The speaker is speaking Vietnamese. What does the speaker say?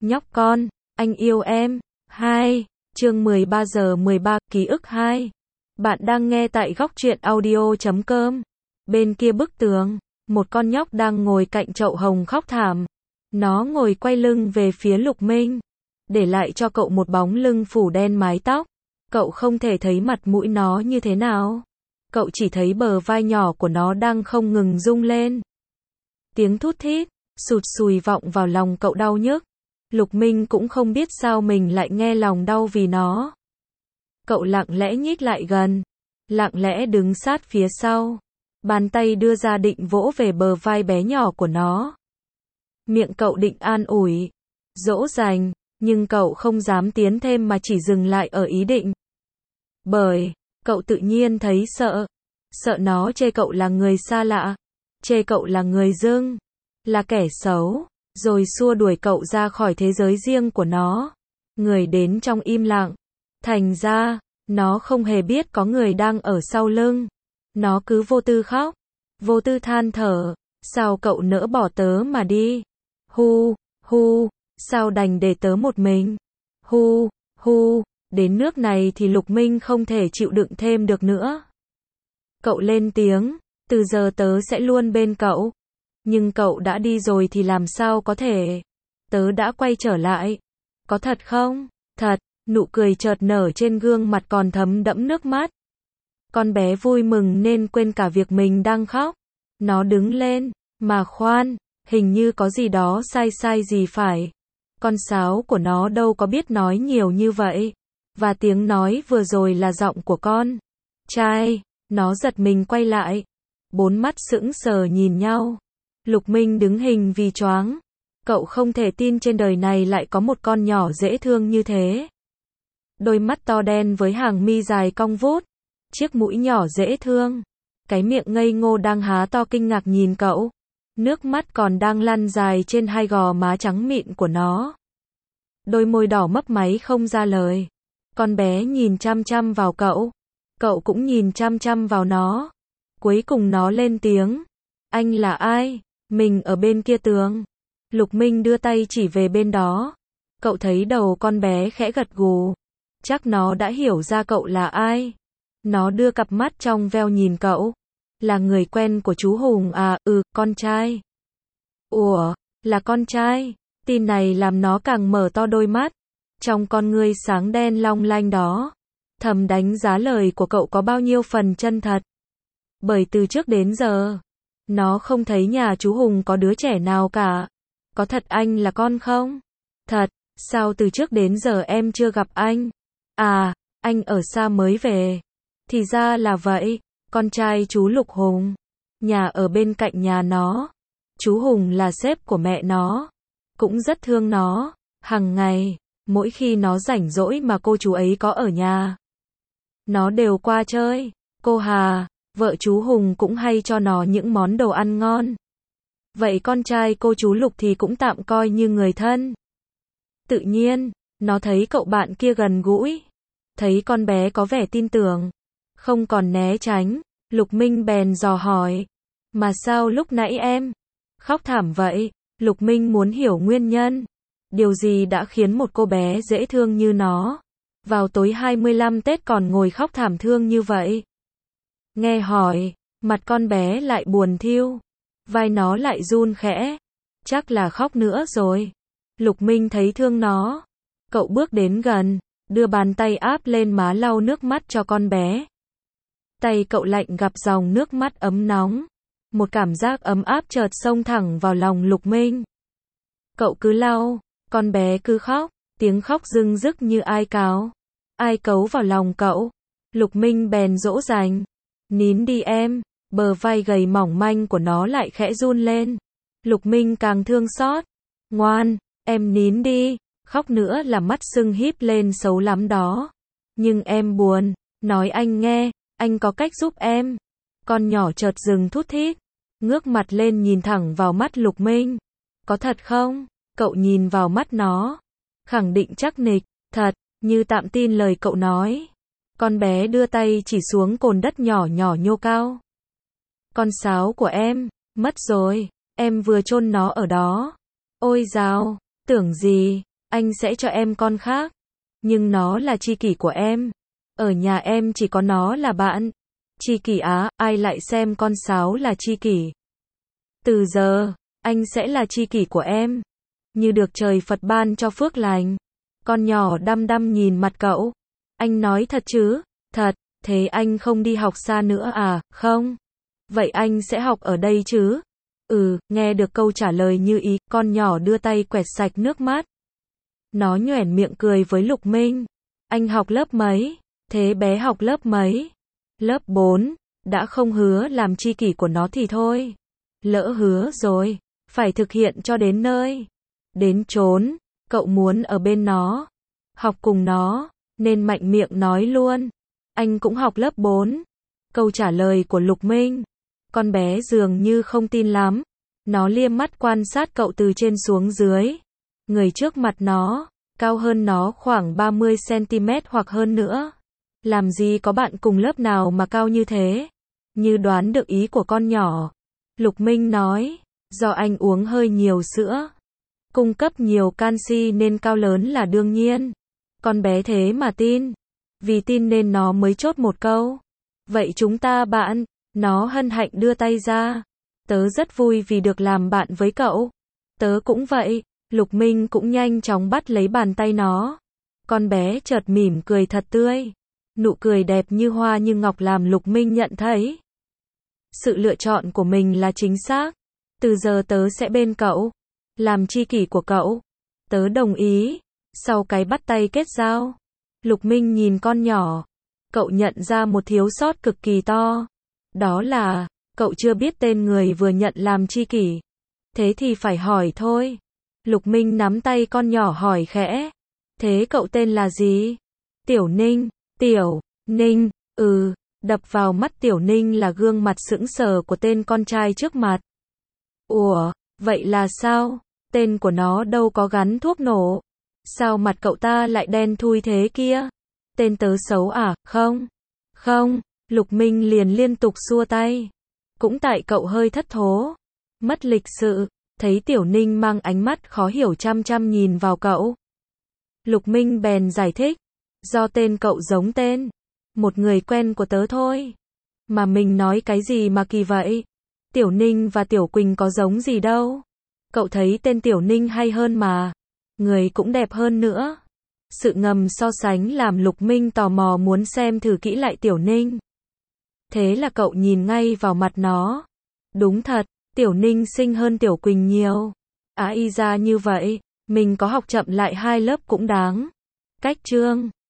Nhóc con, anh yêu em. 2. Chương 13 giờ 13, ký ức 2. Bạn đang nghe tại góc truyện audio.com. Bên kia bức tường, một con nhóc đang ngồi cạnh chậu hồng khóc thảm. Nó ngồi quay lưng về phía Lục Minh, để lại cho cậu một bóng lưng phủ đen mái tóc. Cậu không thể thấy mặt mũi nó như thế nào. Cậu chỉ thấy bờ vai nhỏ của nó đang không ngừng rung lên. Tiếng thút thít, sụt sùi vọng vào lòng cậu đau nhức. Lục Minh cũng không biết sao mình lại nghe lòng đau vì nó. Cậu lặng lẽ nhích lại gần, lặng lẽ đứng sát phía sau. Bàn tay đưa ra định vỗ về bờ vai bé nhỏ của nó. Miệng cậu định an ủi, dỗ dành, nhưng cậu không dám tiến thêm mà chỉ dừng lại ở ý định. Bởi, cậu tự nhiên thấy sợ. Sợ nó chê cậu là người xa lạ, chê cậu là người dưng, là kẻ xấu, rồi xua đuổi cậu ra khỏi thế giới riêng của nó. Người đến trong im lặng. Thành ra, nó không hề biết có người đang ở sau lưng. Nó cứ vô tư khóc, vô tư than thở, sao cậu nỡ bỏ tớ mà đi. Hu, hu, sao đành để tớ một mình. Hu, hu, đến nước này thì Lục Minh không thể chịu đựng thêm được nữa. Cậu lên tiếng, từ giờ tớ sẽ luôn bên cậu. Nhưng cậu đã đi rồi thì làm sao có thể. Tớ đã quay trở lại. Có thật không? Thật, nụ cười chợt nở trên gương mặt còn thấm đẫm nước mắt. Con bé vui mừng nên quên cả việc mình đang khóc. Nó đứng lên, mà khoan, hình như có gì đó sai gì phải. Con sáo của nó đâu có biết nói nhiều như vậy. Và tiếng nói vừa rồi là giọng của con trai. Nó giật mình quay lại. Bốn mắt sững sờ nhìn nhau. Lục Minh đứng hình vì choáng. Cậu không thể tin trên đời này lại có một con nhỏ dễ thương như thế. Đôi mắt to đen với hàng mi dài cong vút. Chiếc mũi nhỏ dễ thương. Cái miệng ngây ngô đang há to kinh ngạc nhìn cậu. Nước mắt còn đang lăn dài trên hai gò má trắng mịn của nó. Đôi môi đỏ mấp máy không ra lời. Con bé nhìn chăm chăm vào cậu. Cậu cũng nhìn chăm chăm vào nó. Cuối cùng nó lên tiếng. Anh là ai? Mình ở bên kia tường. Lục Minh đưa tay chỉ về bên đó. Cậu thấy đầu con bé khẽ gật gù. Chắc nó đã hiểu ra cậu là ai. Nó đưa cặp mắt trong veo nhìn cậu. Là người quen của chú Hùng à? Con trai. Ủa, là con trai. Tin này làm nó càng mở to đôi mắt. Trong con ngươi sáng đen long lanh đó, thầm đánh giá lời của cậu có bao nhiêu phần chân thật. Bởi từ trước đến giờ, nó không thấy nhà chú Hùng có đứa trẻ nào cả. Có thật anh là con không? Thật, sao từ trước đến giờ em chưa gặp anh? À, anh ở xa mới về. Thì ra là vậy, con trai chú Lục Hùng. Nhà ở bên cạnh nhà nó. Chú Hùng là sếp của mẹ nó. Cũng rất thương nó. Hằng ngày, mỗi khi nó rảnh rỗi mà cô chú ấy có ở nhà, nó đều qua chơi. Cô Hà, vợ chú Hùng cũng hay cho nó những món đồ ăn ngon. Vậy con trai cô chú Lục thì cũng tạm coi như người thân. Tự nhiên, nó thấy cậu bạn kia gần gũi. Thấy con bé có vẻ tin tưởng. Không còn né tránh. Lục Minh bèn dò hỏi. Mà sao lúc nãy em khóc thảm vậy? Lục Minh muốn hiểu nguyên nhân. Điều gì đã khiến một cô bé dễ thương như nó, vào tối 25 Tết còn ngồi khóc thảm thương như vậy? Nghe hỏi, mặt con bé lại buồn thiu. Vai nó lại run khẽ. Chắc là khóc nữa rồi. Lục Minh thấy thương nó. Cậu bước đến gần, đưa bàn tay áp lên má lau nước mắt cho con bé. Tay cậu lạnh gặp dòng nước mắt ấm nóng. Một cảm giác ấm áp chợt xông thẳng vào lòng Lục Minh. Cậu cứ lau, con bé cứ khóc, tiếng khóc rưng rức như ai cáo, ai cấu vào lòng cậu. Lục Minh bèn dỗ dành. Nín đi em. Bờ vai gầy mỏng manh của nó lại khẽ run lên. Lục Minh càng thương xót. Ngoan, em nín đi. Khóc nữa là mắt sưng híp lên xấu lắm đó. Nhưng em buồn, nói anh nghe, anh có cách giúp em. Con nhỏ chợt dừng thút thít, ngước mặt lên nhìn thẳng vào mắt Lục Minh. Có thật không? Cậu nhìn vào mắt nó, khẳng định chắc nịch. Thật, như tạm tin lời cậu nói. Con bé đưa tay chỉ xuống cồn đất nhỏ nhỏ nhô cao. Con sáo của em, mất rồi. Em vừa chôn nó ở đó. Ôi dào, tưởng gì, anh sẽ cho em con khác. Nhưng nó là tri kỷ của em. Ở nhà em chỉ có nó là bạn. Tri kỷ á, ai lại xem con sáo là tri kỷ. Từ giờ, anh sẽ là tri kỷ của em. Như được trời Phật ban cho phước lành. Con nhỏ đăm đăm nhìn mặt cậu. Anh nói thật chứ? Thật, thế anh không đi học xa nữa à? Không. Vậy anh sẽ học ở đây chứ? Nghe được câu trả lời như ý, con nhỏ đưa tay quẹt sạch nước mắt. Nó nhoẻn miệng cười với Lục Minh. Anh học lớp mấy? Thế bé học lớp mấy? Lớp 4, đã không hứa làm tri kỷ của nó thì thôi. Lỡ hứa rồi, phải thực hiện cho đến nơi. Đến chốn, cậu muốn ở bên nó, học cùng nó, nên mạnh miệng nói luôn. Anh cũng học lớp 4. Câu trả lời của Lục Minh. Con bé dường như không tin lắm. Nó liếc mắt quan sát cậu từ trên xuống dưới. Người trước mặt nó, cao hơn nó khoảng 30 cm hoặc hơn nữa. Làm gì có bạn cùng lớp nào mà cao như thế? Như đoán được ý của con nhỏ, Lục Minh nói, do anh uống hơi nhiều sữa, cung cấp nhiều canxi nên cao lớn là đương nhiên. Con bé thế mà tin. Vì tin nên nó mới chốt một câu. Vậy chúng ta bạn, nó hân hạnh đưa tay ra. Tớ rất vui vì được làm bạn với cậu. Tớ cũng vậy. Lục Minh cũng nhanh chóng bắt lấy bàn tay nó. Con bé chợt mỉm cười thật tươi. Nụ cười đẹp như hoa như ngọc làm Lục Minh nhận thấy sự lựa chọn của mình là chính xác. Từ giờ tớ sẽ bên cậu, làm tri kỷ của cậu. Tớ đồng ý. Sau cái bắt tay kết giao, Lục Minh nhìn con nhỏ. Cậu nhận ra một thiếu sót cực kỳ to. Đó là, cậu chưa biết tên người vừa nhận làm tri kỷ. Thế thì phải hỏi thôi. Lục Minh nắm tay con nhỏ hỏi khẽ. Thế cậu tên là gì? Tiểu Ninh. Tiểu Ninh, đập vào mắt Tiểu Ninh là gương mặt sững sờ của tên con trai trước mặt. Ủa, vậy là sao? Tên của nó đâu có gắn thuốc nổ. Sao mặt cậu ta lại đen thui thế kia? Tên tớ xấu à? Không. Không, Lục Minh liền liên tục xua tay. Cũng tại cậu hơi thất thố, mất lịch sự. Thấy Tiểu Ninh mang ánh mắt khó hiểu chăm chăm nhìn vào cậu. Lục Minh bèn giải thích. Do tên cậu giống tên một người quen của tớ thôi. Mà mình nói cái gì mà kỳ vậy? Tiểu Ninh và Tiểu Quỳnh có giống gì đâu. Cậu thấy tên Tiểu Ninh hay hơn mà. Người cũng đẹp hơn nữa. Sự ngầm so sánh làm Lục Minh tò mò muốn xem thử kỹ lại Tiểu Ninh. Thế là cậu nhìn ngay vào mặt nó. Đúng thật, Tiểu Ninh xinh hơn Tiểu Quỳnh nhiều. Y ra như vậy, mình có học chậm lại 2 lớp cũng đáng. Cách chương